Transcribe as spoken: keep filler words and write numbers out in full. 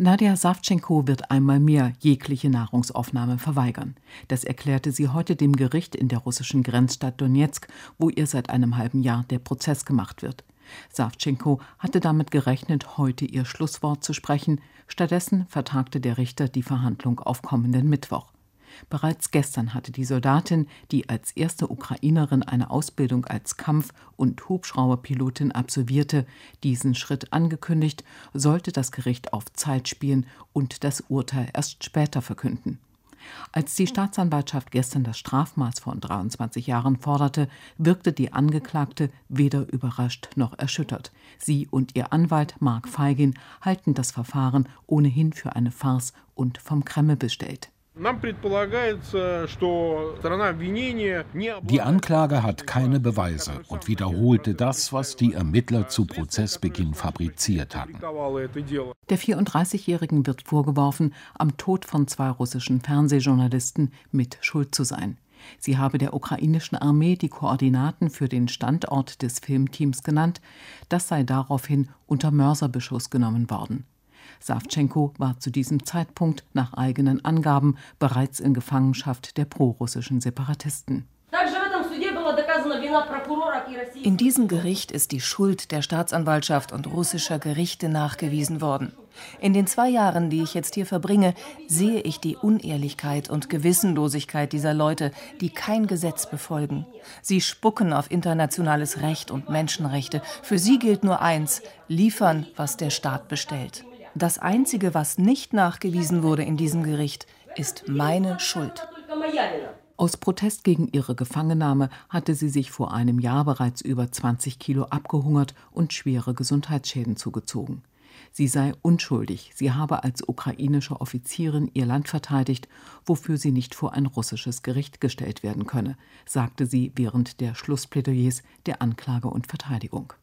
Nadja Sawtschenko wird einmal mehr jegliche Nahrungsaufnahme verweigern. Das erklärte sie heute dem Gericht in der russischen Grenzstadt Donezk, wo ihr seit einem halben Jahr der Prozess gemacht wird. Sawtschenko hatte damit gerechnet, heute ihr Schlusswort zu sprechen. Stattdessen vertagte der Richter die Verhandlung auf kommenden Mittwoch. Bereits gestern hatte die Soldatin, die als erste Ukrainerin eine Ausbildung als Kampf- und Hubschrauberpilotin absolvierte, diesen Schritt angekündigt, sollte das Gericht auf Zeit spielen und das Urteil erst später verkünden. Als die Staatsanwaltschaft gestern das Strafmaß von dreiundzwanzig Jahren forderte, wirkte die Angeklagte weder überrascht noch erschüttert. Sie und ihr Anwalt Mark Feigin halten das Verfahren ohnehin für eine Farce und vom Kreml bestellt. Die Anklage hat keine Beweise und wiederholte das, was die Ermittler zu Prozessbeginn fabriziert hatten. Der vierunddreißigjährigen wird vorgeworfen, am Tod von zwei russischen Fernsehjournalisten mit Schuld zu sein. Sie habe der ukrainischen Armee die Koordinaten für den Standort des Filmteams genannt. Das sei daraufhin unter Mörserbeschuss genommen worden. Sawtschenko war zu diesem Zeitpunkt nach eigenen Angaben bereits in Gefangenschaft der prorussischen Separatisten. In diesem Gericht ist die Schuld der Staatsanwaltschaft und russischer Gerichte nachgewiesen worden. In den zwei Jahren, die ich jetzt hier verbringe, sehe ich die Unehrlichkeit und Gewissenlosigkeit dieser Leute, die kein Gesetz befolgen. Sie spucken auf internationales Recht und Menschenrechte. Für sie gilt nur eins: liefern, was der Staat bestellt. Das Einzige, was nicht nachgewiesen wurde in diesem Gericht, ist meine Schuld. Aus Protest gegen ihre Gefangennahme hatte sie sich vor einem Jahr bereits über zwanzig Kilo abgehungert und schwere Gesundheitsschäden zugezogen. Sie sei unschuldig, sie habe als ukrainische Offizierin ihr Land verteidigt, wofür sie nicht vor ein russisches Gericht gestellt werden könne, sagte sie während der Schlussplädoyers der Anklage und Verteidigung.